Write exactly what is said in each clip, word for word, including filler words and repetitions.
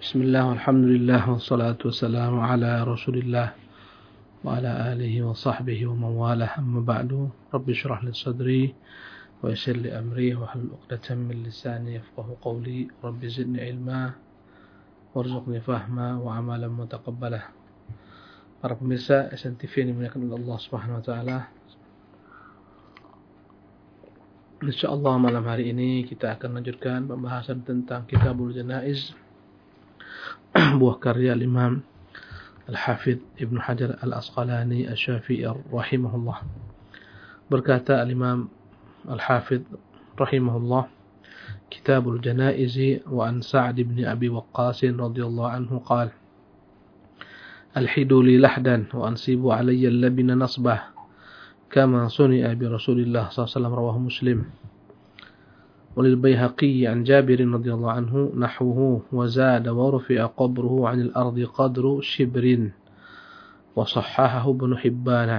Bismillah, alhamdulillah, wassalatu wassalamu ala rasulillah wa ala alihi wa sahbihi wa mawalah, amma ba'du. Rabbi syrah li sadri wa yassir li amri wa hlul uqdatan min lisani yafqahu qawli. Rabbi zidni ilma warzuqni fahma wa amalan mutaqabbalah. Para pemirsa S N T V yang dimuliakan oleh Allah Subhanahu wa taala. Insyaallah malam hari ini kita akan lanjutkan pembahasan tentang Kitabul Janaiz, buah karya Imam Al-Hafidh Ibn Hajar Al-Asqalani Asy-Syafi'i rahimahullah. Berkata Al-Imam Al-Hafidh rahimahullah, Kitabul Janaiz wa an Sa'd bin Abi Waqqas radhiyallahu anhu qala: Alhidu li lahdan wa ansibu alayya al-labina nasbah kama suni'a bi Rasulillah sallallahu alaihi wasallam, rawahu Muslim. وللبيهقي عن جابر رضي الله عنه نحوه وزاد ورفع قبره عن الأرض قدر شبر وصححه ابن حبان.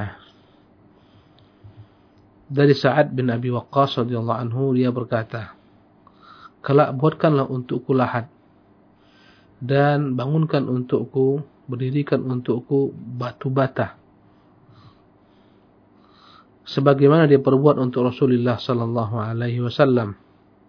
Dari Sa'ad bin Abi Waqqas radhiyallahu anhu, dia berkata, kelak buatkanlah untukku lahat dan bangunkan untukku, berdirikan untukku batu bata sebagaimana dia perbuat untuk Rasulullah sallallahu alaihi wasallam.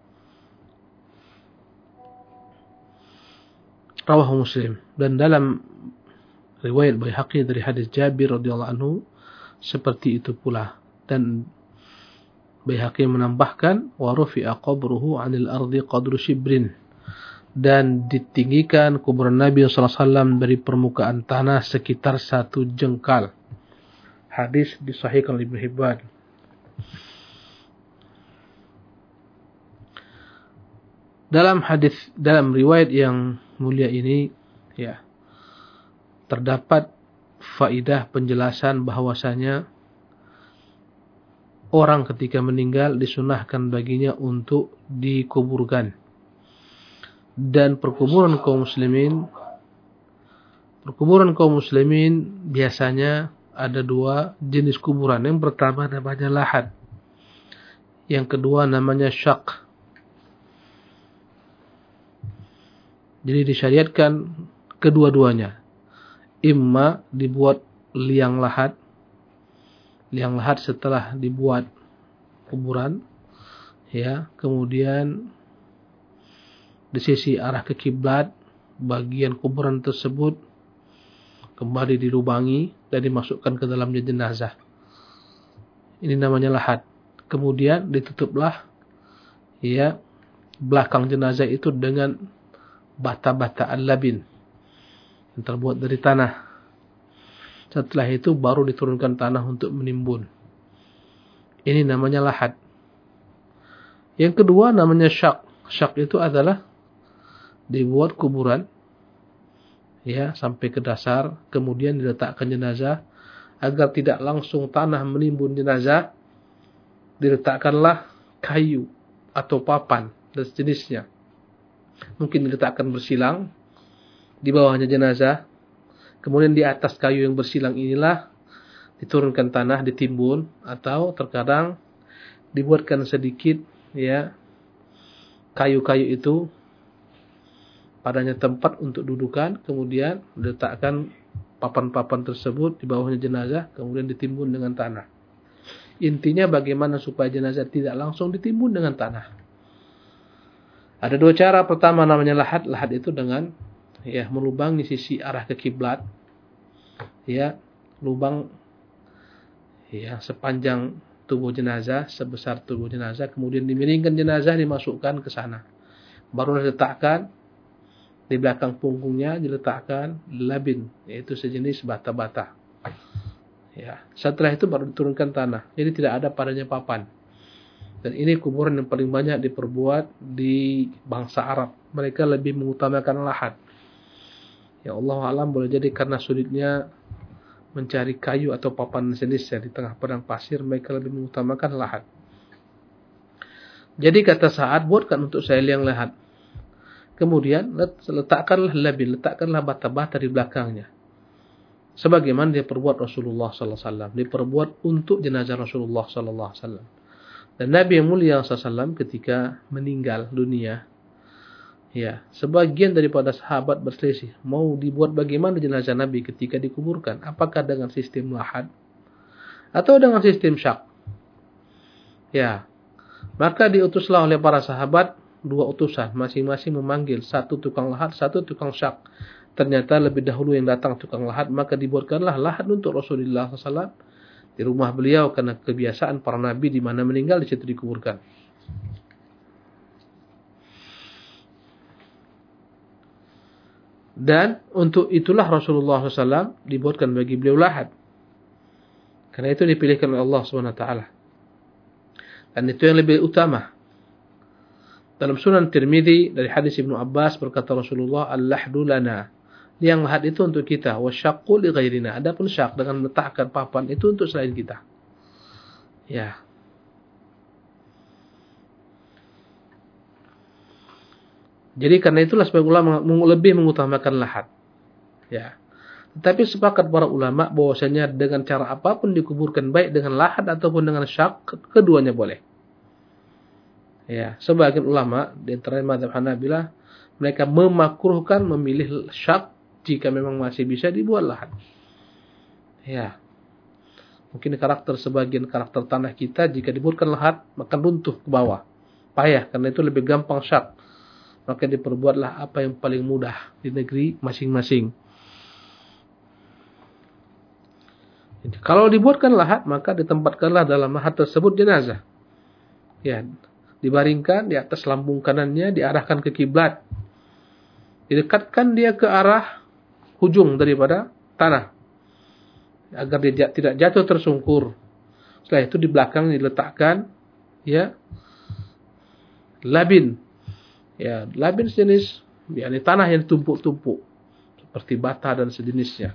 Rawahu Muslim. Dan dalam riwayat Baihaqi dari hadis Jabir radhiyallahu anhu seperti itu pula. Dan Baihaqi menambahkan wa rufi'a qabruhu 'anil ardi qadru shibrin, dan ditinggikan kuburan Nabi sallallahu alaihi wasallam dari permukaan tanah sekitar satu jengkal. Hadis disahihkan oleh Ibnu Hibban. Dalam hadis, dalam riwayat yang mulia ini, ya, terdapat faidah penjelasan bahwasanya orang ketika meninggal disunahkan baginya untuk dikuburkan. Dan perkuburan kaum muslimin, perkuburan kaum muslimin biasanya ada dua jenis kuburan. Yang pertama namanya lahad, yang kedua namanya syaq. Jadi disyariatkan kedua-duanya. Imma dibuat liang lahat, liang lahat setelah dibuat kuburan, ya, kemudian di sisi arah ke kiblat bagian kuburan tersebut kembali dilubangi dan dimasukkan ke dalamnya jenazah. Ini namanya lahat. Kemudian ditutuplah, ya, belakang jenazah itu dengan bata-bata al-labin yang terbuat dari tanah. Setelah itu baru diturunkan tanah untuk menimbun. Ini namanya lahad. Yang kedua namanya syaq. Syaq itu adalah dibuat kuburan, ya, sampai ke dasar, kemudian diletakkan jenazah. Agar tidak langsung tanah menimbun jenazah, diletakkanlah kayu atau papan dan sejenisnya. Mungkin diletakkan bersilang di bawahnya jenazah, kemudian di atas kayu yang bersilang inilah diturunkan tanah, ditimbun, atau terkadang dibuatkan sedikit, ya, kayu-kayu itu padanya tempat untuk dudukan, kemudian diletakkan papan-papan tersebut di bawahnya jenazah, kemudian ditimbun dengan tanah. Intinya bagaimana supaya jenazah tidak langsung ditimbun dengan tanah. Ada dua cara. Pertama namanya lahad. Lahad itu dengan, ya, melubangi sisi arah ke kiblat, ya, lubang, ya, sepanjang tubuh jenazah, sebesar tubuh jenazah, kemudian dimiringkan jenazah, dimasukkan ke sana. Baru diletakkan di belakang punggungnya, diletakkan labin, yaitu sejenis bata-bata. Ya, setelah itu baru diturunkan tanah. Jadi tidak ada padanya papan. Dan ini kuburan yang paling banyak diperbuat di bangsa Arab. Mereka lebih mengutamakan lahad. Ya Allah alam, boleh jadi karena sulitnya mencari kayu atau papan jenisnya di tengah padang pasir, mereka lebih mengutamakan lahad. Jadi kata Sa'ad, buatkan untuk saya liang lahad. Kemudian letakkanlah labin, letakkanlah bata-bata di belakangnya. Sebagaimana dia perbuat Rasulullah sallallahu alaihi wasallam. Diperbuat untuk jenazah Rasulullah sallallahu alaihi wasallam. Dan Nabi yang mulia sallallahu alaihi wasallam ketika meninggal dunia, Ya, sebagian daripada sahabat berselisih, mau dibuat bagaimana jenazah Nabi ketika dikuburkan? Apakah dengan sistem lahad atau dengan sistem syak? Ya, maka diutuslah oleh para sahabat dua utusan, masing-masing memanggil satu tukang lahad, satu tukang syak. Ternyata lebih dahulu yang datang tukang lahad, maka dibuatkanlah lahad untuk Rasulullah sallallahu alaihi wasallam di rumah beliau, karena kebiasaan para nabi di mana meninggal di situ dikuburkan. Dan untuk itulah Rasulullah sallallahu alaihi wasallam dibuatkan bagi beliau lahad. Karena itu dipilihkan oleh Allah subhanahu wa taala. Dan itu yang lebih utama. Dalam Sunan Tirmidzi dari hadis Ibnu Abbas berkata Rasulullah, "Al-lahdu lana." Liang lahad itu untuk kita, wasyaqqu li ghairina. Adapun syak dengan meletakkan papan itu untuk selain kita. Ya. Jadi karena itulah sebagian ulama lebih mengutamakan lahad. Ya. Tetapi sepakat para ulama bahwasanya dengan cara apapun dikuburkan, baik dengan lahad ataupun dengan syak, keduanya boleh. Ya, sebagian ulama di antara mazhab Hanabilah mereka memakruhkan memilih syak jika memang masih bisa dibuat lahad. Ya. Mungkin karakter sebagian karakter tanah kita jika dibuatkan lahad maka runtuh ke bawah. Payah, karena itu lebih gampang syak. Maka diperbuatlah apa yang paling mudah di negeri masing-masing. Jadi, kalau dibuatkan lahad, maka ditempatkanlah dalam lahad tersebut jenazah. Ya, dibaringkan di atas lambung kanannya, diarahkan ke kiblat. Didekatkan dia ke arah hujung daripada tanah, agar dia tidak jatuh tersungkur. Setelah itu di belakang diletakkan ya labin. Ya, labin sejenis, yakni tanah yang ditumpuk-tumpuk seperti bata dan sejenisnya.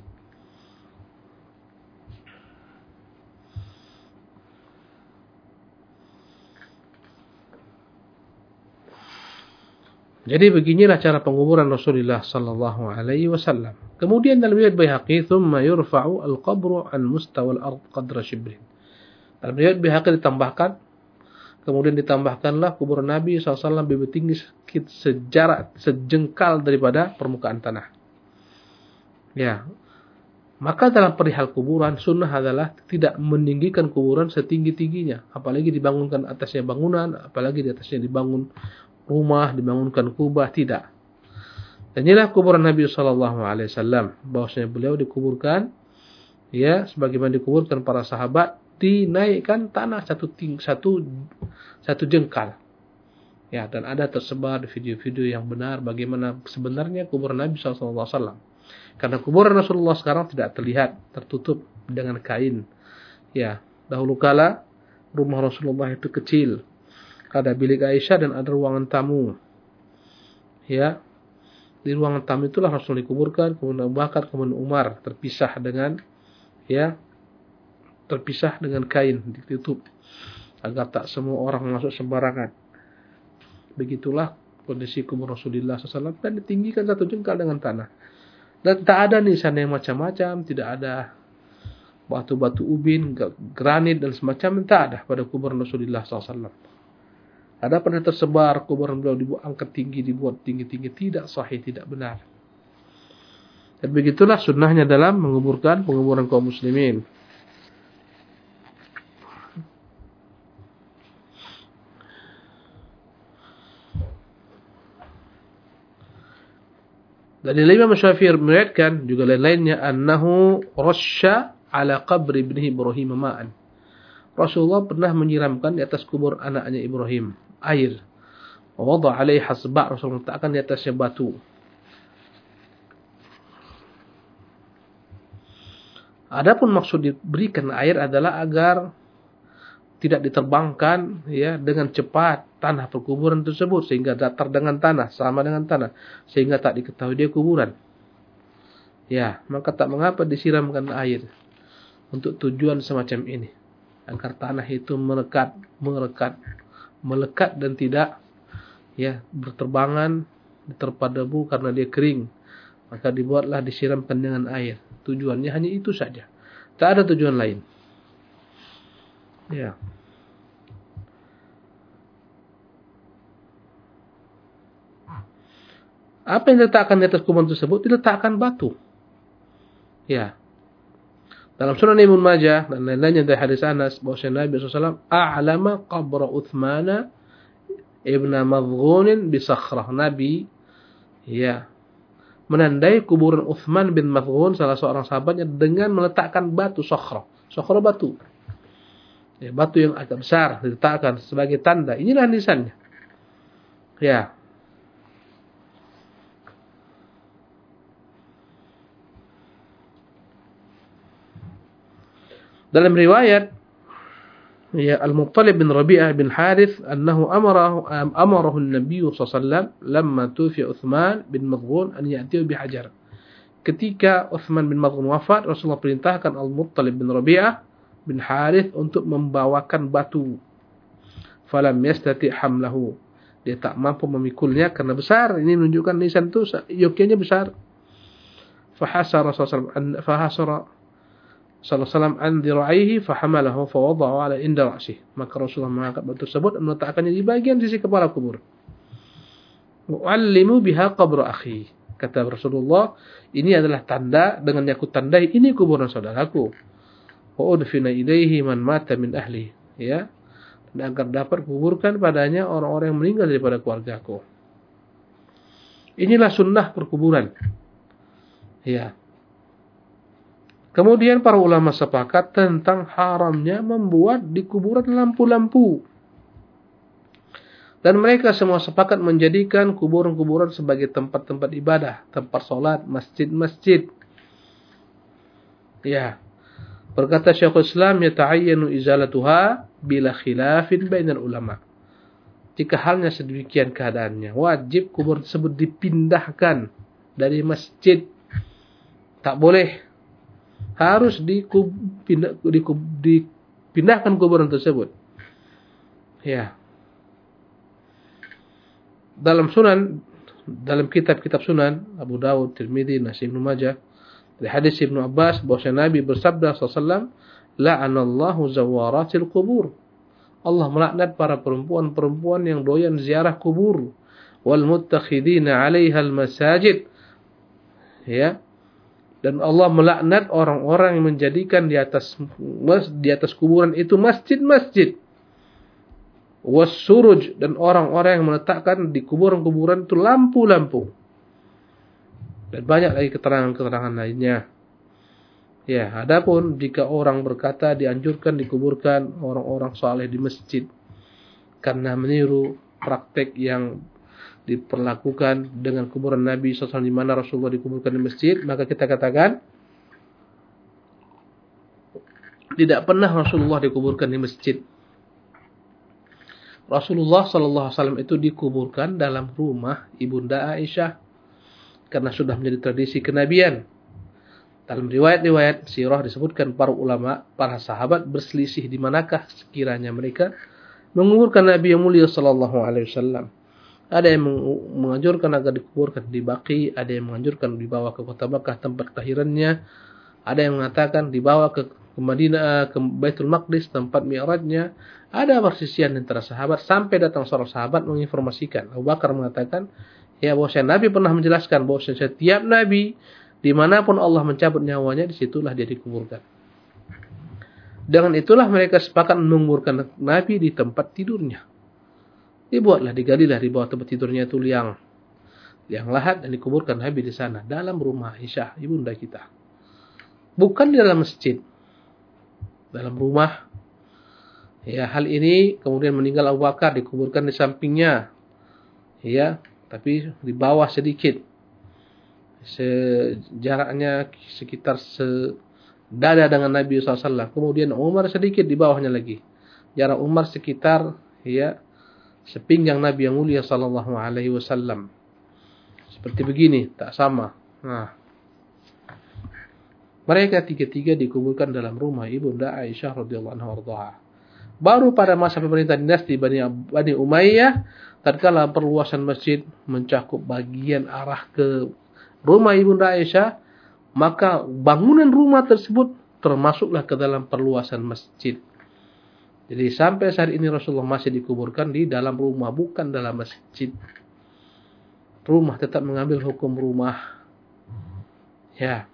Jadi beginilah cara penguburan Rasulullah sallallahu alaihi wasallam. Kemudian dalam riwayat Baihaqi, "Tsumma yurfa'u al-qabru an mustawa al-ard qadra shibrin." Dalam riwayat Baihaqi ditambahkan, kemudian ditambahkanlah kuburan Nabi sallallahu alaihi wasallam lebih tinggi sejarak sejengkal daripada permukaan tanah. Ya. Maka dalam perihal kuburan, sunnah adalah tidak meninggikan kuburan setinggi-tingginya, apalagi dibangunkan atasnya bangunan, apalagi di atasnya dibangun rumah, dibangunkan kubah, tidak. Dan inilah kuburan Nabi sallallahu alaihi wasallam, bahwasanya beliau dikuburkan ya sebagaimana dikuburkan para sahabat, dinaikkan tanah satu ting, satu satu jengkal. Ya, dan ada tersebar video-video yang benar bagaimana sebenarnya kuburan Nabi sallallahu alaihi wasallam. Karena kuburan Rasulullah sekarang tidak terlihat, tertutup dengan kain. Ya, dahulu kala rumah Rasulullah itu kecil. Ada bilik Aisyah dan ada ruangan tamu. Ya. Di ruangan tamu itulah Rasul dikuburkan, kemudian Abu Bakar, kemudian Umar, terpisah dengan ya, terpisah dengan kain, ditutup agar tak semua orang masuk sembarangan. Begitulah kondisi kubur Rasulullah sallallahu alaihi wasallam, dan ditinggikan satu jengkal dengan tanah. Dan tak ada nisan yang macam-macam, tidak ada batu-batu ubin, granit dan semacam, tak ada pada kubur Rasulullah sallallahu alaihi wasallam. Ada pernah tersebar kuburan beliau dibuat angkat tinggi, dibuat tinggi-tinggi, tidak sahih, tidak benar. Dan begitulah sunnahnya dalam menguburkan penguburan kaum muslimin. Dan Imam Syafi'i meriwayatkan juga lain-lainnya, annahu rasya ala qabri ibnihi Ibrahim ma'an. Rasulullah pernah menyiramkan di atas kubur anaknya Ibrahim air. Wa wada' alaihi hasba', Rasulullah meletakkan di atasnya batu. Adapun maksud diberikan air adalah agar tidak diterbangkan ya dengan cepat tanah perkuburan tersebut sehingga datar dengan tanah, sama dengan tanah, sehingga tak diketahui dia kuburan. Ya, maka tak mengapa disiramkan air untuk tujuan semacam ini, agar tanah itu merekat, merekat, melekat dan tidak ya berterbangan, diterpa debu karena dia kering. Maka dibuatlah disiramkan dengan air. Tujuannya hanya itu saja. Tak ada tujuan lain. Ya. Apa yang diletakkan di atas kuburan tersebut? Diletakkan batu. Ya. Dalam Sunan Ibnu Majah dan lain-lainnya dari hadis Anas bahwa Nabi shallallahu alaihi wasallam a'lama qabra Utsman ibn Madghun bi sakhrah. Nabi ya menandai kuburan Utsman bin Madghun, salah seorang sahabatnya, dengan meletakkan batu sakhrah. Sakhrah batu. Ya, batu yang agak besar diletakkan sebagai tanda. Inilah nisannya. Ya. Dalam riwayat ya Al-Muttalib bin Rabi'ah bin Harith annahu amarahu amarahu an-nabiy sallallahu alaihi wasallam lamma tufiya Utsman bin Madghun an ya'tihi bihajar. Ketika Utsman bin Madghun wafat, Rasulullah perintahkan Al-Muttalib bin Rabi'ah bin Harith untuk membawakan batu. Falam yastati hamlahu. Dia tak mampu memikulnya karena besar. Ini menunjukkan nisan itu yokianya besar. Fahasara Rasulullah fahasara sallallahu alaihi wasallam an diraihi fahamalahu fawada'u ala inda ra'sih. Maka Rasulullah mengangkat batu tersebut dan meletakkannya di bagian sisi kepala kubur. Mu'allimu biha qabra akhi. Kata Rasulullah, ini adalah tanda, dengan aku tandai ini kuburan saudaraku. Wa udfina ilaihi man mata min ahli. Ya. Dan agar dapat kuburkan padanya orang-orang yang meninggal daripada keluargaku. Inilah sunnah perkuburan. Ya. Kemudian para ulama sepakat tentang haramnya membuat di kuburan lampu-lampu. Dan mereka semua sepakat menjadikan kuburan-kuburan sebagai tempat-tempat ibadah, tempat sholat, masjid-masjid. Ya. Berkata Syekhul Islam, yata'ayyanu izalatuha bila khilafin bainal ulama. Jika halnya sedemikian keadaannya, wajib kubur tersebut dipindahkan dari masjid. Tak boleh. Harus dipindah, dipindahkan kuburan tersebut. Ya. Dalam sunan, dalam kitab-kitab sunan, Abu Dawud, Tirmidzi, Nasai, Ibnu Majah, dari hadis Ibnu Abbas, bahwa Nabi bersabda sallallahu alaihi wasallam, la'anallahu zawaratil qubur. Allah melaknat para perempuan-perempuan yang doyan ziarah kubur. Wal muttakhidina 'alaiha al-masajid. Ya. Dan Allah melaknat orang-orang yang menjadikan di atas di atas kuburan itu masjid-masjid. Wassuruj, dan orang-orang yang meletakkan di kuburan-kuburan itu lampu-lampu. Dan banyak lagi keterangan-keterangan lainnya. Ya, adapun jika orang berkata dianjurkan dikuburkan orang-orang saleh di masjid karena meniru praktek yang diperlakukan dengan kuburan Nabi shallallahu alaihi wasallam di mana Rasulullah dikuburkan di masjid, maka kita katakan tidak pernah Rasulullah dikuburkan di masjid. Rasulullah shallallahu alaihi wasallam itu dikuburkan dalam rumah Ibunda Aisyah karena sudah menjadi tradisi kenabian. Dalam riwayat-riwayat sirah disebutkan para ulama, para sahabat berselisih di manakah sekiranya mereka menguburkan Nabi yang mulia sallallahu alaihi wasallam. Ada yang menganjurkan agar dikuburkan di Baqi, ada yang menganjurkan dibawa ke kota Makkah tempat kelahirannya, ada yang mengatakan dibawa ke, ke Madinah, ke Baitul Maqdis tempat mi'rajnya. Ada persisian antara sahabat sampai datang seorang sahabat menginformasikan. Abu Bakar mengatakan, ya bahwa Nabi pernah menjelaskan bahwa setiap Nabi dimanapun Allah mencabut nyawanya, disitulah dia dikuburkan. Dengan itulah mereka sepakat menguburkan Nabi di tempat tidurnya. Dibuatlah, digalilah di bawah tempat tidurnya itu liang, liang lahat, dan dikuburkan Nabi di sana dalam rumah Aisyah, ibunda kita. Bukan di dalam masjid, dalam rumah. Ya, hal ini kemudian meninggal Abu Bakar dikuburkan di sampingnya. Ya, tapi di bawah sedikit. Jaraknya sekitar sedada dengan Nabi shallallahu alaihi wasallam. Kemudian Umar sedikit di bawahnya lagi. Jarak Umar sekitar ya sepinggang Nabi yang mulia sallallahu alaihi wasallam. Seperti begini, tak sama. Nah, mereka tiga-tiga dikuburkan dalam rumah Ibunda Aisyah radhiyallahu anha. Baru pada masa pemerintahan dinasti Bani, Bani Umayyah, tatkala perluasan masjid mencakup bagian arah ke rumah Ibunda Aisyah, maka bangunan rumah tersebut termasuklah ke dalam perluasan masjid. Jadi sampai saat ini Rasulullah masih dikuburkan di dalam rumah, bukan dalam masjid. rumah tetap mengambil hukum rumah. Ya.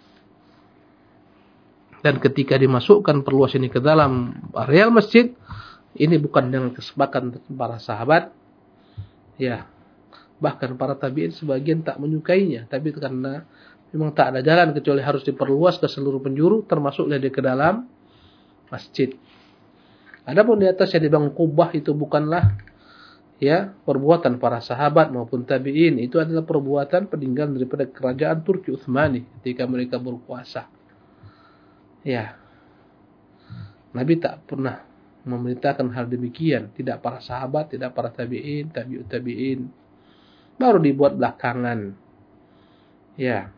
Dan ketika dimasukkan perluas ini ke dalam areal masjid, ini bukan dengan kesepakatan para sahabat. Ya. Bahkan para tabi'in sebagian tak menyukainya, tapi karena memang tak ada jalan kecuali harus diperluas ke seluruh penjuru, termasuklah dia ke dalam masjid. Adapun di atas yang dibangun kubah itu bukanlah ya perbuatan para sahabat maupun tabi'in, itu adalah perbuatan peninggalan daripada kerajaan Turki Utsmani ketika mereka berkuasa. Ya. Nabi tak pernah memerintahkan hal demikian, tidak para sahabat, tidak para tabi'in, tabi'ut tabi'in. Baru dibuat belakangan. Ya.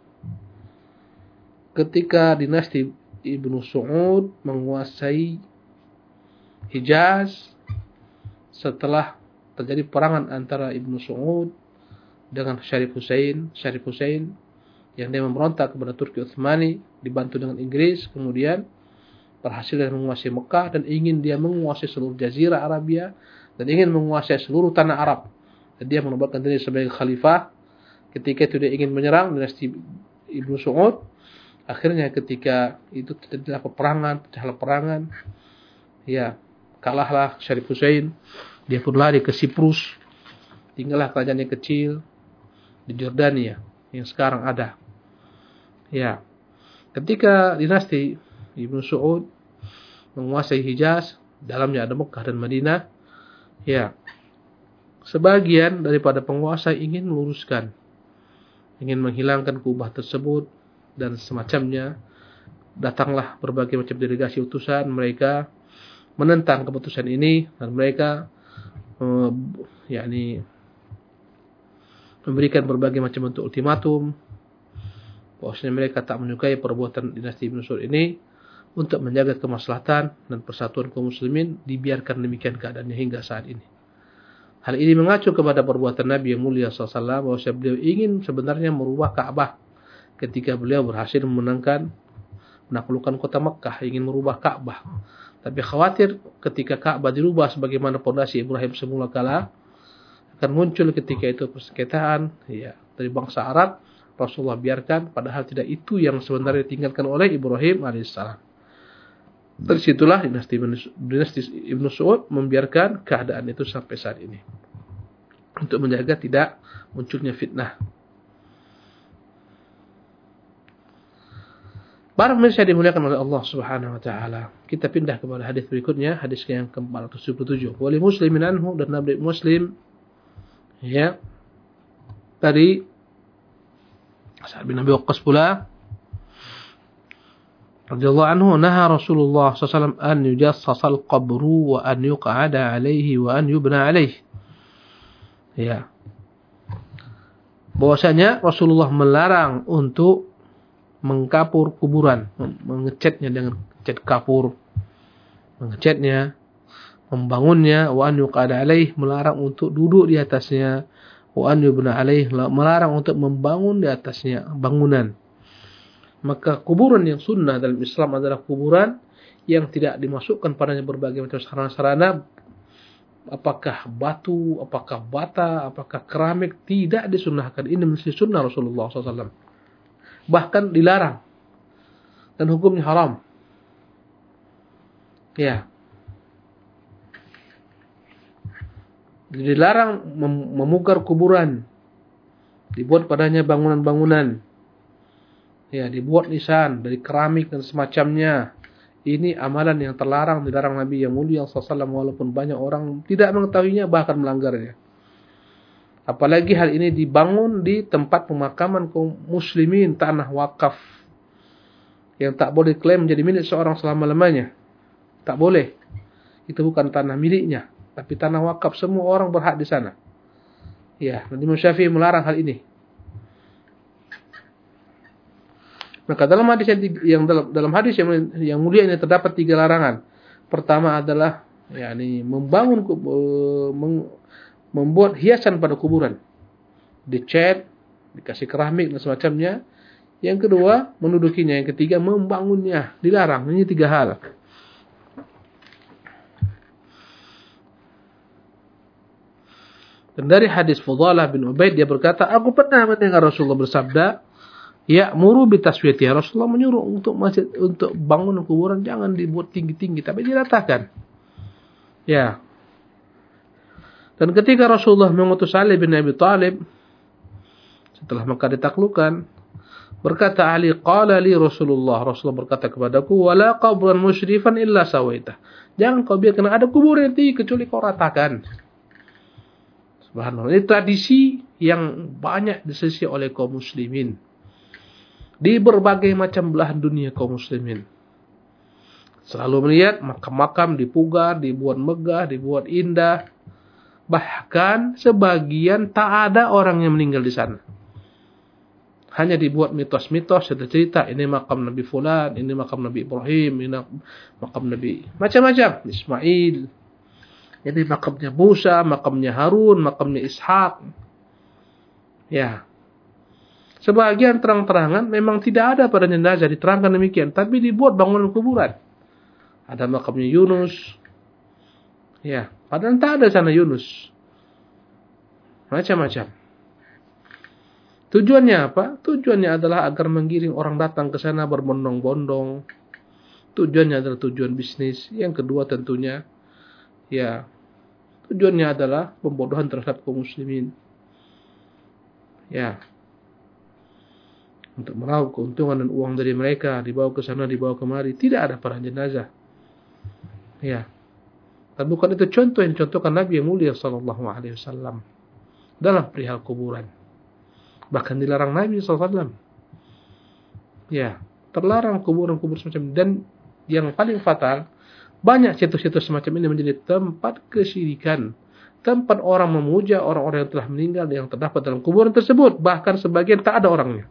Ketika dinasti Ibnu Su'ud menguasai Hijaz, setelah terjadi perangan antara Ibnu Su'ud dengan Syarif Hussein, Syarif Hussein yang dia memberontak kepada Turki Utsmani, dibantu dengan Inggris, kemudian berhasil dia menguasai Mekah dan ingin dia menguasai seluruh Jazirah Arabia dan ingin menguasai seluruh tanah Arab. Dan dia menobatkan diri sebagai khalifah. Ketika itu dia ingin menyerang dinasti Ibnu Su'ud. Akhirnya ketika itu terjadilah peperangan, pecahlah perangan. Ya, kalahlah Syarif Hussein. Dia pun lari ke Siprus. Tinggallah kerajaannya kecil di Jordania yang sekarang ada. Ya. Ketika dinasti Ibnu Su'ud menguasai Hijaz, dalamnya ada Mekah dan Madinah. Ya. Sebagian daripada penguasa ingin meluruskan, ingin menghilangkan kubah tersebut dan semacamnya. Datanglah berbagai macam delegasi utusan, mereka menentang keputusan ini dan mereka uh, yakni memberikan berbagai macam bentuk ultimatum bahwasanya mereka tak menyukai perbuatan dinasti Ibnu Su'ud ini. Untuk menjaga kemaslahatan dan persatuan kaum muslimin, dibiarkan demikian keadaannya hingga saat ini. Hal ini mengacu kepada perbuatan Nabi yang mulia shallallahu alaihi wasallam, bahwa beliau ingin sebenarnya merubah Ka'bah ketika beliau berhasil memenangkan menaklukkan kota Mekkah, ingin merubah Ka'bah. Tapi khawatir ketika Ka'bah dirubah sebagaimana fondasi Ibrahim semula kala, akan muncul ketika itu persengketaan ya, dari bangsa Arab. Rasulullah biarkan, padahal tidak itu yang sebenarnya ditinggalkan oleh Ibrahim alaihissalam. Dari situlah dinasti, dinasti Ibnu Su'ud membiarkan keadaan itu sampai saat ini, untuk menjaga tidak munculnya fitnah. Para pemirsa dimuliakan oleh Allah Subhanahu wa taala. Kita pindah kepada hadis berikutnya, hadis yang ke empat ratus tujuh puluh tujuh. Wa li Muslimin anhu, dan Nabi Muslim ya dari Sa'ad bin Abi Waqqas pula radhiyallahu anhu, naha Rasulullah sallallahu alaihi wasallam an yujassasal qabru wa an yuq'ada alaihi wa an yubna alaihi. Ya. Bahwasanya Rasulullah melarang untuk mengkapur kuburan, mengecatnya dengan cat kapur, mengecatnya, membangunnya, wa an yuq'ada alaihi, melarang untuk duduk di atasnya, wa an yubna alaihi, melarang untuk membangun di atasnya bangunan. Maka kuburan yang sunnah dalam Islam adalah kuburan yang tidak dimasukkan padanya berbagai macam sarana-sarana, apakah batu, apakah bata, apakah keramik, tidak disunnahkan. Ini mesti sunnah Rasulullah sallallahu alaihi wasallam. Bahkan dilarang dan hukumnya haram. Ya. Dilarang mem- memukar kuburan, dibuat padanya bangunan-bangunan. Ya, dibuat nisan dari keramik dan semacamnya. Ini amalan yang terlarang, dilarang Nabi yang mulia sallallahu alaihi wasallam, walaupun banyak orang tidak mengetahuinya, bahkan melanggarnya. Apalagi hal ini dibangun di tempat pemakaman kaum muslimin, tanah wakaf yang tak boleh klaim menjadi milik seorang selama-lamanya. Tak boleh. Itu bukan tanah miliknya, tapi tanah wakaf, semua orang berhak di sana. Ya, Nabi Imam Syafi'i melarang hal ini. Maka dalam hadis yang dalam, dalam hadis yang, yang mulia ini terdapat tiga larangan. Pertama adalah yakni membangun mem, membuat hiasan pada kuburan, dicat, dikasih keramik dan semacamnya. Yang kedua, mendudukinya. Yang ketiga, membangunnya, dilarang. Ini tiga hal. Dan dari hadis Fudalah bin Ubaid dia berkata, aku pernah mendengar Rasulullah bersabda, ya'muru bitaswiyati. Rasulullah menyuruh untuk masjid, untuk bangun kuburan jangan dibuat tinggi-tinggi, tapi diratakan. Ya. Dan ketika Rasulullah mengutus Ali bin Abi Thalib setelah Mekah ditaklukkan, berkata Ali, qala li Rasulullah, Rasulullah berkata kepadaku, wala qabran musyrifan illa sawaitah. Jangan kau biarkan ada kubur yang tinggi kecuali kau ratakan. Subhanallah. Ini tradisi yang banyak disisi oleh kaum muslimin di berbagai macam belahan dunia kaum muslimin. Selalu melihat makam-makam dipugar, dibuat megah, dibuat indah. Bahkan sebagian tak ada orang yang meninggal di sana. Hanya dibuat mitos-mitos, cerita-cerita, ini makam Nabi Fulan, ini makam Nabi Ibrahim, ini makam Nabi macam-macam, Ismail. Ini makamnya Musa, makamnya Harun, makamnya Ishak. Ya. Sebagian terang-terangan memang tidak ada pada jenazah, diterangkan demikian, tapi dibuat bangunan kuburan. Ada makamnya Yunus. Ya, padahal tak ada sana Yunus. Macam-macam. Tujuannya apa? Tujuannya adalah agar menggiring orang datang ke sana berbondong-bondong. Tujuannya adalah tujuan bisnis. Yang kedua tentunya, ya, tujuannya adalah pembodohan terhadap kaum muslimin. Ya. Untuk meraup keuntungan dan uang dari mereka, dibawa ke sana, dibawa kemari. Tidak ada para jenazah. Ya. Dan bukan itu contoh yang contohkan Nabi yang mulia sallallahu alaihi wasallam dalam perihal kuburan. Bahkan dilarang Nabi sallallahu alaihi wasallam. Ya, terlarang kuburan-kuburan semacam ini. Dan yang paling fatal, banyak situs-situs semacam ini menjadi tempat kesyirikan. Tempat orang memuja orang-orang yang telah meninggal yang terdapat dalam kuburan tersebut. Bahkan sebagian tak ada orangnya.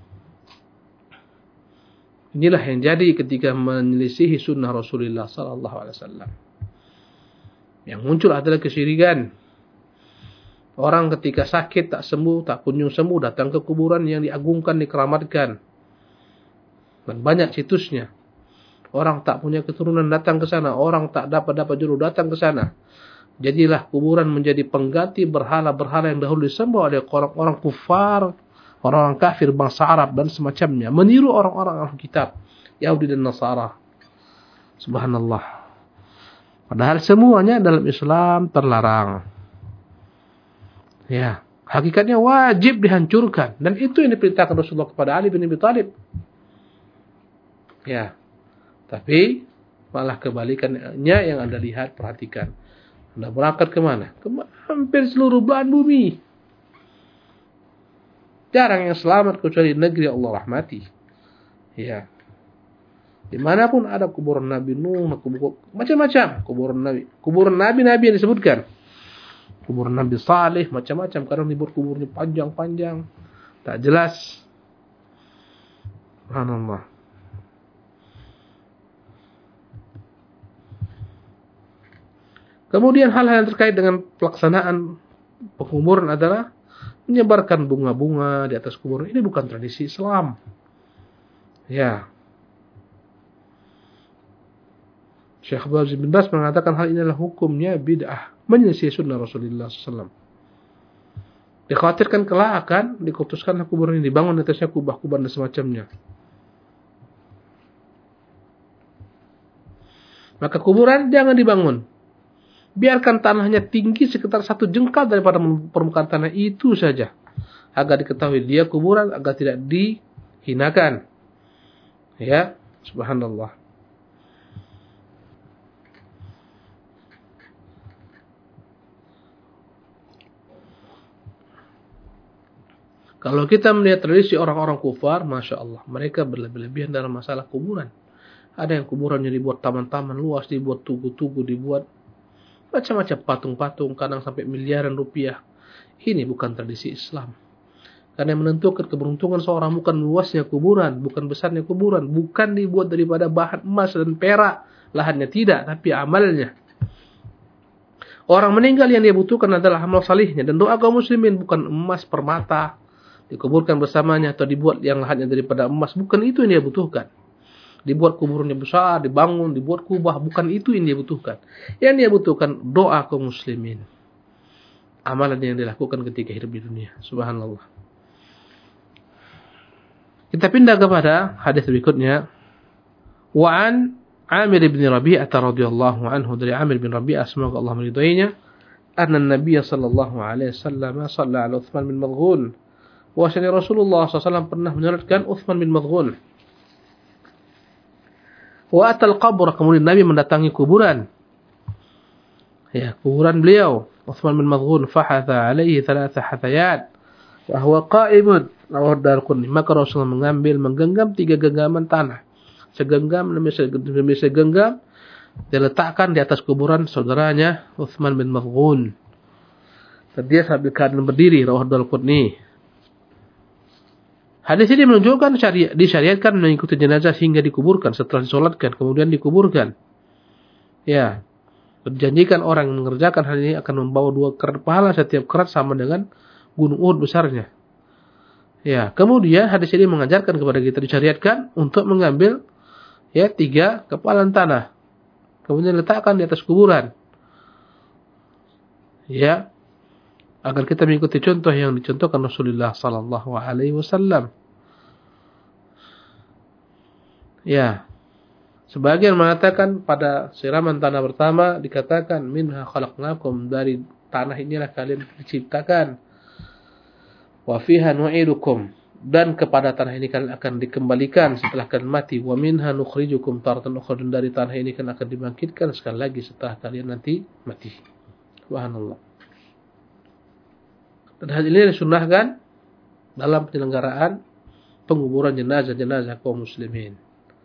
Inilah yang jadi ketika menyelisihi sunnah Rasulullah sallallahu alaihi wasallam. Yang muncul adalah kesyirikan. Orang ketika sakit tak sembuh, tak kunjung sembuh, datang ke kuburan yang diagungkan, dikeramatkan. Dan banyak situsnya. Orang tak punya keturunan datang ke sana. Orang tak dapat-dapat jodoh datang ke sana. Jadilah kuburan menjadi pengganti berhala-berhala yang dahulu disembah oleh orang-orang kufar, orang-orang kafir bangsa Arab dan semacamnya. Meniru orang-orang Alkitab, Yahudi dan Nasara. Subhanallah. Padahal semuanya dalam Islam terlarang. Ya, hakikatnya wajib dihancurkan. Dan itu yang diperintahkan Rasulullah kepada Ali bin Abi Thalib. Ya, tapi malah kebalikannya yang Anda lihat, perhatikan. Anda berangkat kemana? Ke hampir seluruh belahan bumi. Jarang yang selamat kecuali negeri Allah rahmati. Ya. Dimanapun ada kuburan Nabi Nuh, kubur, macam-macam kuburan Nabi. Kuburan Nabi-Nabi yang disebutkan. Kuburan Nabi Saleh, macam-macam. Kadang dibuat kuburnya panjang-panjang. Tak jelas. Subhanallah. Kemudian hal-hal yang terkait dengan pelaksanaan penguburan adalah menyebarkan bunga-bunga di atas kuburan. Ini bukan tradisi Islam. Ya. Syekh Abdul Aziz bin Baz mengatakan hal ini adalah hukumnya bid'ah, menyelisih sunnah Rasulullah sallallahu alaihi wasallam. Dikhawatirkan kelak akan dikutuskan kuburan ini, dibangun di atasnya kubah-kubah dan semacamnya. Maka kuburan jangan dibangun. Biarkan tanahnya tinggi sekitar satu jengkal daripada permukaan tanah itu saja. Agar diketahui dia kuburan, agar tidak dihinakan. Ya, subhanallah. Kalau kita melihat tradisi orang-orang kufar, Masya Allah, mereka berlebih-lebihan dalam masalah kuburan. Ada yang kuburannya dibuat taman-taman luas, dibuat tugu-tugu, dibuat macam-macam patung-patung, kadang sampai miliaran rupiah. Ini bukan tradisi Islam. Karena yang menentukan keberuntungan seorang bukan luasnya kuburan, bukan besarnya kuburan, bukan dibuat daripada bahan emas dan perak, lahannya tidak, tapi amalnya. Orang meninggal yang dia butuhkan adalah amal salihnya dan doa kaum muslimin, bukan emas permata dikuburkan bersamanya atau dibuat yang lahannya daripada emas, bukan itu yang dia butuhkan. Dibuat kuburnya besar, dibangun, dibuat kubah, bukan itu yang dia butuhkan. Yang dia butuhkan doa kaum muslimin. amalan yang dilakukan ketika hidup di dunia. Subhanallah. Kita pindah kepada hadis berikutnya. Wa an Amir bin Rabi'ah radhiyallahu anhu, dari Amir bin Rabi'ah semoga Allah meridainya, anna Nabi sallallahu alaihi wasallam shalla ala Uthman bin Madghun. Bahwasanya Rasulullah sallallahu alaihi wasallam pernah menyalatkan Uthman bin Madghun. Wa atal qabr, kemudian Nabi mendatangi kuburan. Ya, kuburan beliau Uthman bin Madghun, fahatha alaihi thalatha hathayat wa huwa qa'imun. Rawahu Darqutni. Maka Rasulullah mengambil menggenggam tiga genggaman tanah. Segenggam demi segenggam diletakkan di atas kuburan saudaranya Uthman bin Madghun. Dan dia sambil keadaan berdiri. Rawahu Darqutni. Hadis ini menunjukkan syari- disyariatkan mengikuti jenazah hingga dikuburkan, setelah disolatkan kemudian dikuburkan. Ya, berjanjikan orang yang mengerjakan hal ini akan membawa dua kerat pahala, setiap kerat sama dengan gunung Uhud besarnya. Ya, kemudian hadis ini mengajarkan kepada kita disyariatkan untuk mengambil ya tiga kepalan tanah, kemudian letakkan di atas kuburan. Ya, agar kita mengikuti contoh yang dicontohkan Rasulullah sallallahu alaihi wasallam. Ya, sebagian mengatakan pada siraman tanah pertama dikatakan minha khalaqnakum, dari tanah inilah kalian diciptakan. Wa fiha nu'idukum, dan kepada tanah ini kalian akan dikembalikan setelah kalian mati. Wa minha nukhrijukum taratan ukhra, dan dari tanah ini kalian akan dibangkitkan sekali lagi setelah kalian nanti mati. Subhanallah. Dan hal ini disunnahkan dalam penyelenggaraan penguburan jenazah-jenazah kaum muslimin.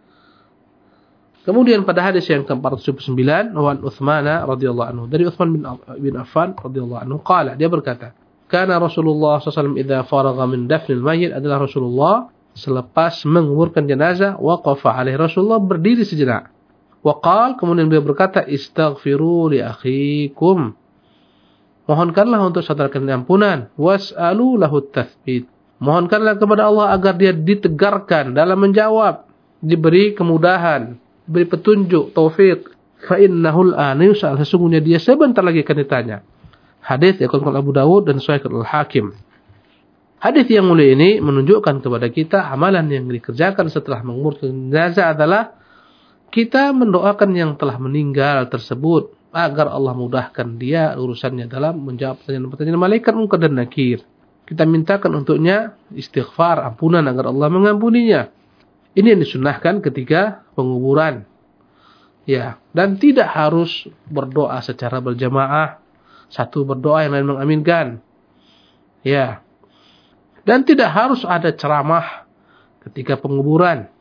Kemudian pada hadis yang ke empat ratus tujuh puluh sembilan, wa Utsman radhiyallahu anhu, dari Utsman bin bin Affan radhiyallahu anhu, qala, dia berkata, kana Rasulullah sallallahu alaihi wasallam idza faragha min dafnil mayyit, adalah Rasulullah selepas menguburkan jenazah, waqafa alaihi, Rasulullah berdiri sejenak. Wa qala, kemudian beliau berkata, istaghfiru li akhikum, mohonkanlah untuk saudara kalian ampunan, was'alu lahu tathbit, mohonkanlah kepada Allah agar dia ditegarkan dalam menjawab, diberi kemudahan, diberi petunjuk, taufik. Fa innahul ana yus'al, sesungguhnya dia sebentar lagi akan ditanya. Hadis yang diriwayatkan Abu Dawud dan Sahih Al-Hakim. Hadis yang mulia ini menunjukkan kepada kita amalan yang dikerjakan setelah menguburkan jenazah adalah kita mendoakan yang telah meninggal tersebut agar Allah mudahkan dia urusannya dalam menjawab pertanyaan-pertanyaan malaikat Munkar dan Nakir. Kita mintakan untuknya istighfar, ampunan agar Allah mengampuninya. Ini yang disunnahkan ketika penguburan. Ya, dan tidak harus berdoa secara berjamaah. Satu berdoa, yang lain mengaminkan. Ya. Dan tidak harus ada ceramah ketika penguburan.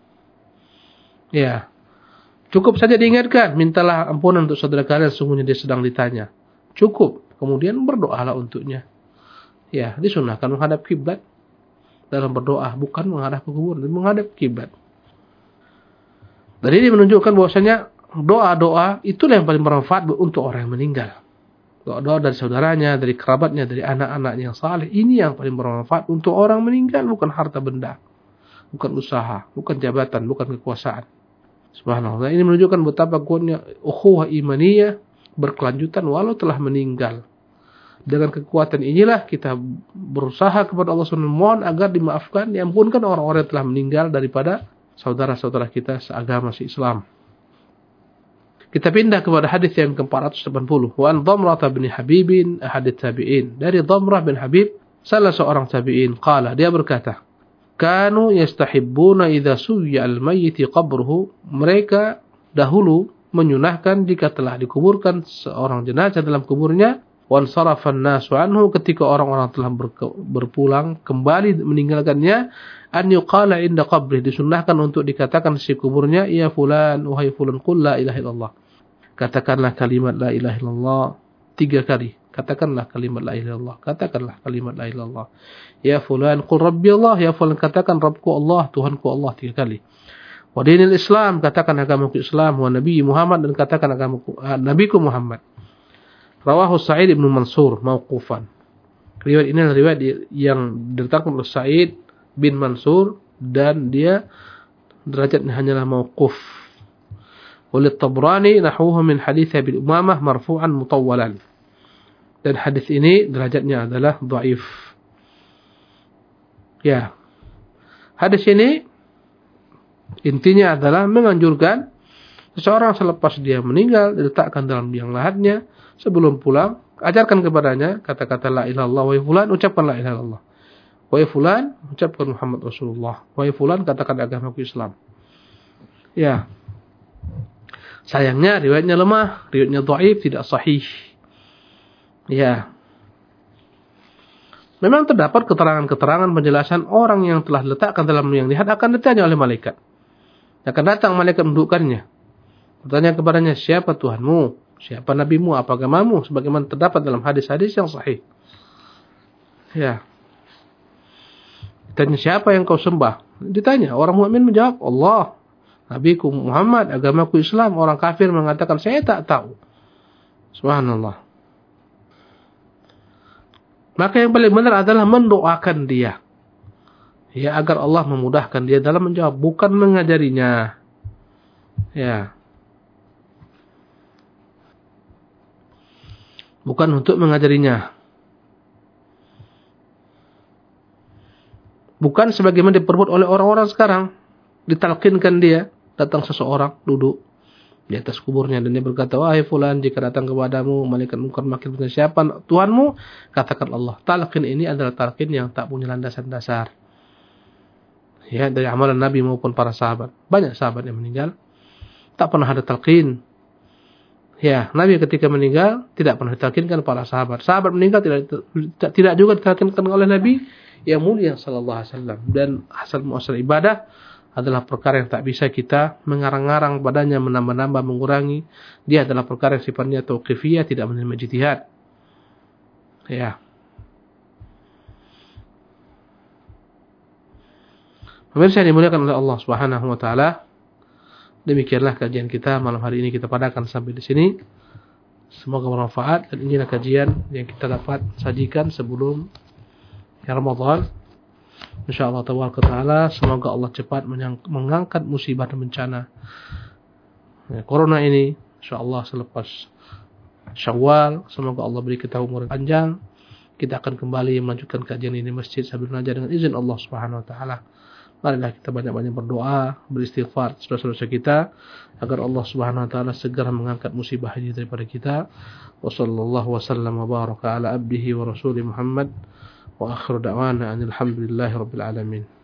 Ya. Cukup saja diingatkan, mintalah ampunan untuk saudara kalian, sesungguhnya dia sedang ditanya. Cukup. Kemudian berdoalah untuknya. Ya, disunnahkan menghadap kiblat dalam berdoa, bukan menghadap ke kuburan, menghadap kiblat. Dan ini menunjukkan bahwasanya doa-doa itulah yang paling bermanfaat untuk orang yang meninggal. Doa-doa dari saudaranya, dari kerabatnya, dari anak-anaknya yang saleh, ini yang paling bermanfaat untuk orang meninggal, bukan harta benda, bukan usaha, bukan jabatan, bukan kekuasaan. Subhanallah. Ini menunjukkan betapa kuatnya ukhuwah imaniyah berkelanjutan walau telah meninggal. Dengan kekuatan inilah kita berusaha kepada Allah subhanahu wa taala, mohon agar dimaafkan, diampunkan orang-orang yang telah meninggal daripada saudara-saudara kita seagama se-Islam. Kita pindah kepada hadis yang ke empat ratus delapan puluh. Wa an Dhamrah bin Habib, ahadits tabi'in. Dari Dhamrah bin Habib, salah seorang tabi'in, qala, dia berkata, kanu yastahibbuna idza suwiya al-mayyit qabruhu, mereka dahulu menyunahkan jika telah dikuburkan seorang jenazah dalam kuburnya, wan sarafan nasu anhu, ketika orang-orang telah berpulang kembali meninggalkannya, an yuqala inda qabri, disunnahkan untuk dikatakan di kuburnya, ya fulan, wahai fulan, qul la ilaha illallah, katakanlah kalimat la ilaha illallah tiga kali. Katakanlah kalimat la ilaha illallah. Katakanlah kalimat la ilaha illallah. Ya fulan, qul rabbi Allah. Ya fulan, katakan Rabbku Allah, Tuhanku Allah tiga kali. Wa dinil Islam, katakan agamaku Islam. Wa Nabi Muhammad, dan katakan agamaku uh, Nabiku Muhammad. Rawahu Sa'id ibn Mansur mauqufan. Riwayat ini adalah riwayat yang diriwayatkan oleh Sa'id bin Mansur, dan dia derajatnya hanyalah mauquf. Oleh Tabrani nahwuhu min hadits Abi Umamah marfu'an mutawwalan. Dan hadis ini derajatnya adalah dhaif. Ya. Hadis ini intinya adalah menganjurkan seseorang selepas dia meninggal diletakkan dalam liang lahatnya, sebelum pulang ajarkan kepadanya kata-kata la ilaha illallah, wahai fulan ucapkan la ilaha illallah. Wahai fulan ucapkan Muhammad Rasulullah. Wahai fulan katakan agamaku Islam. Ya. Sayangnya riwayatnya lemah, riwayatnya dhaif, tidak sahih. Ya. Memang terdapat keterangan-keterangan penjelasan orang yang telah diletakkan dalam liang lahat akan ditanya oleh malaikat. Akan datang malaikat mendudukkannya. Bertanya kepadanya, siapa Tuhanmu? Siapa nabimu? Apa agamamu? Sebagaimana terdapat dalam hadis-hadis yang sahih. Ya. Ditanya, siapa yang kau sembah? Ditanya, orang mukmin menjawab, Allah. Nabiku Muhammad, agamaku Islam. Orang kafir mengatakan, saya tak tahu. Subhanallah. Maka yang paling benar adalah mendoakan dia. Ya, agar Allah memudahkan dia dalam menjawab, bukan mengajarinya. Ya. Bukan untuk mengajarinya. Bukan sebagaimana diperbuat oleh orang-orang sekarang. Ditalkinkan dia. Datang seseorang, duduk di atas kuburnya. Dan dia berkata, wahai fulan, jika datang kepadamu malaikat munkar nakir bertanya, siapa Tuhanmu? Katakan Allah. Talqin ini adalah talqin yang tak punya landasan dasar. Ya, dari amalan Nabi maupun para sahabat. Banyak sahabat yang meninggal tak pernah ada talqin. Ya, Nabi ketika meninggal tidak pernah ditalkinkan para sahabat. Sahabat meninggal tidak tidak juga ditalkinkan oleh Nabi yang mulia sallallahu alaihi wasallam. Dan asal muasal ibadah adalah perkara yang tak bisa kita mengarang-arang padanya, menambah-nambah, mengurangi. Dia adalah perkara yang sifatnya tauqifiyah, tidak menerima ijtihad. Ya. Pemirsa yang dimuliakan oleh Allah Subhanahu wa taala, demikianlah kajian kita malam hari ini, kita padakan sampai di sini. Semoga bermanfaat, dan inilah kajian yang kita dapat sajikan sebelum Ramadan. Insyaallah taala, semoga Allah cepat mengangkat musibah dan bencana ya, corona ini. Insyaallah selepas Syawal, semoga Allah beri kita umur panjang. Kita akan kembali melanjutkan kajian ini masjid sambil belajar dengan izin Allah Subhanahu wa taala. Marilah kita banyak-banyak berdoa, beristighfar saudara-saudara kita agar Allah Subhanahu wa taala segera mengangkat musibah ini daripada kita. Wassallallahu wasallam wa baraka ala abdihi wa rasuli Muhammad wa akhiru da'wana alhamdulillahi rabbil alamin.